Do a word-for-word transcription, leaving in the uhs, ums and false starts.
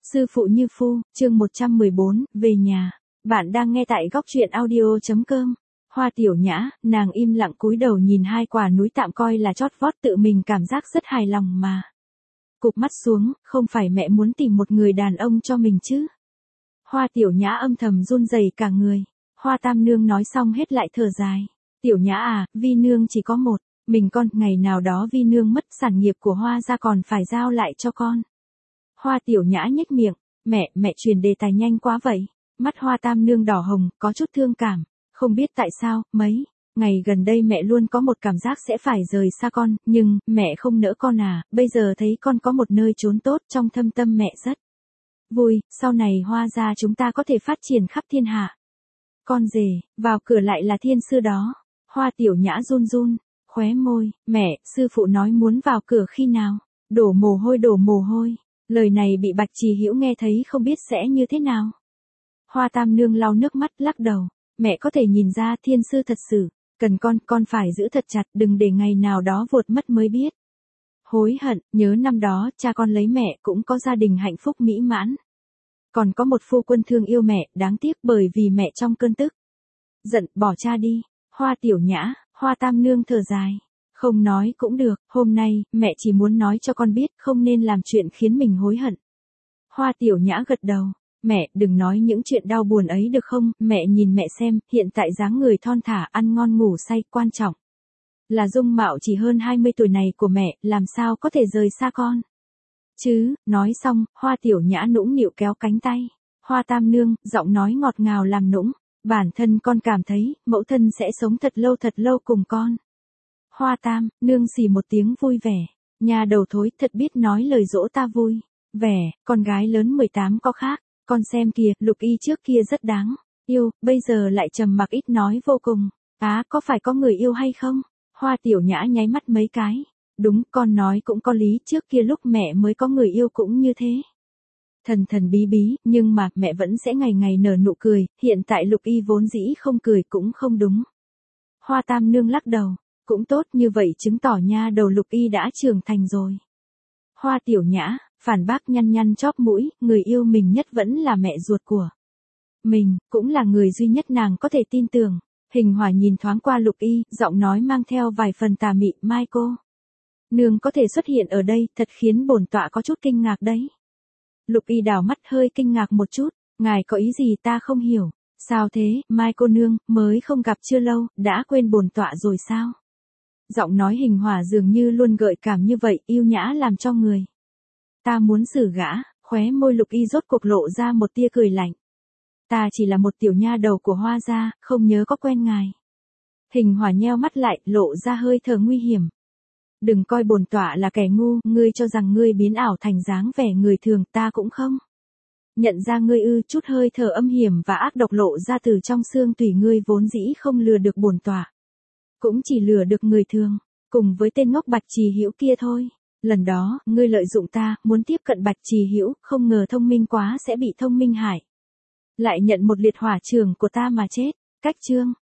Sư phụ như phu, chương một trăm mười bốn, về nhà. Bạn đang nghe tại góc truyện audio chấm com. Hoa Tiểu Nhã, nàng im lặng cúi đầu nhìn hai quả núi tạm coi là chót vót, tự mình cảm giác rất hài lòng mà. Cụp mắt xuống, không phải mẹ muốn tìm một người đàn ông cho mình chứ? Hoa Tiểu Nhã âm thầm run rẩy cả người. Hoa Tam Nương nói xong hết lại thở dài. Tiểu Nhã à, Vi Nương chỉ có một, mình con, ngày nào đó Vi Nương mất sản nghiệp của Hoa gia còn phải giao lại cho con. Hoa Tiểu Nhã nhếch miệng, mẹ, mẹ truyền đề tài nhanh quá vậy. Mắt Hoa Tam Nương đỏ hồng, có chút thương cảm. Không biết tại sao, mấy ngày gần đây mẹ luôn có một cảm giác sẽ phải rời xa con, nhưng, mẹ không nỡ con à, bây giờ thấy con có một nơi trốn tốt, trong thâm tâm mẹ rất vui, sau này Hoa gia chúng ta có thể phát triển khắp thiên hạ. Con rể, vào cửa lại là thiên sư đó. Hoa Tiểu Nhã run run, khóe môi, mẹ, sư phụ nói muốn vào cửa khi nào? Đổ mồ hôi đổ mồ hôi. Lời này bị Bạch Trì Hữu nghe thấy không biết sẽ như thế nào. Hoa Tam Nương lau nước mắt lắc đầu, mẹ có thể nhìn ra thiên sư thật sự, cần con, con phải giữ thật chặt, đừng để ngày nào đó vụt mất mới biết. Hối hận, nhớ năm đó, cha con lấy mẹ cũng có gia đình hạnh phúc mỹ mãn. Còn có một phu quân thương yêu mẹ, đáng tiếc bởi vì mẹ trong cơn tức giận, bỏ cha đi. Hoa Tiểu Nhã, Hoa Tam Nương thở dài. Không nói cũng được, hôm nay, mẹ chỉ muốn nói cho con biết, không nên làm chuyện khiến mình hối hận. Hoa Tiểu Nhã gật đầu, mẹ, đừng nói những chuyện đau buồn ấy được không, mẹ nhìn mẹ xem, hiện tại dáng người thon thả, ăn ngon ngủ say, quan trọng là dung mạo chỉ hơn hai mươi tuổi này của mẹ, làm sao có thể rời xa con. Chứ, nói xong, Hoa Tiểu Nhã nũng nịu kéo cánh tay. Hoa Tam Nương, giọng nói ngọt ngào làm nũng, bản thân con cảm thấy, mẫu thân sẽ sống thật lâu thật lâu cùng con. Hoa Tam Nương xì một tiếng vui vẻ, nhà đầu thối thật biết nói lời dỗ ta vui vẻ, con gái lớn mười tám có khác, con xem kìa, Lục Y trước kia rất đáng yêu, bây giờ lại trầm mặc ít nói vô cùng. Á, có phải có người yêu hay không? Hoa Tiểu Nhã nháy mắt mấy cái, đúng, con nói cũng có lý, trước kia lúc mẹ mới có người yêu cũng như thế. Thần thần bí bí, nhưng mà mẹ vẫn sẽ ngày ngày nở nụ cười, hiện tại Lục Y vốn dĩ không cười cũng không đúng. Hoa Tam Nương lắc đầu. Cũng tốt, như vậy chứng tỏ nha đầu Lục Y đã trưởng thành rồi. Hoa Tiểu Nhã, phản bác nhăn nhăn chóp mũi, người yêu mình nhất vẫn là mẹ ruột của mình, cũng là người duy nhất nàng có thể tin tưởng. Hình Hỏa nhìn thoáng qua Lục Y, giọng nói mang theo vài phần tà mị, mai cô nương có thể xuất hiện ở đây, thật khiến bổn tọa có chút kinh ngạc đấy. Lục Y đảo mắt hơi kinh ngạc một chút, ngài có ý gì ta không hiểu. Sao thế, Mai cô nương, mới không gặp chưa lâu, đã quên bổn tọa rồi sao? Giọng nói Hình Hỏa dường như luôn gợi cảm như vậy, yêu nhã làm cho người ta muốn xử gã, khóe môi Lục Y rốt cuộc lộ ra một tia cười lạnh. Ta chỉ là một tiểu nha đầu của Hoa gia, không nhớ có quen ngài. Hình Hỏa nheo mắt lại, lộ ra hơi thở nguy hiểm. Đừng coi bổn tọa là kẻ ngu, ngươi cho rằng ngươi biến ảo thành dáng vẻ người thường, ta cũng không nhận ra ngươi ư. Chút hơi thở âm hiểm và ác độc lộ ra từ trong xương tủy ngươi, vốn dĩ không lừa được bổn tọa, cũng chỉ lừa được người thường, cùng với tên ngốc Bạch Trì Hữu kia thôi. Lần đó, ngươi lợi dụng ta, muốn tiếp cận Bạch Trì Hữu, không ngờ thông minh quá sẽ bị thông minh hại, lại nhận một liệt hỏa trường của ta mà chết. Cách chương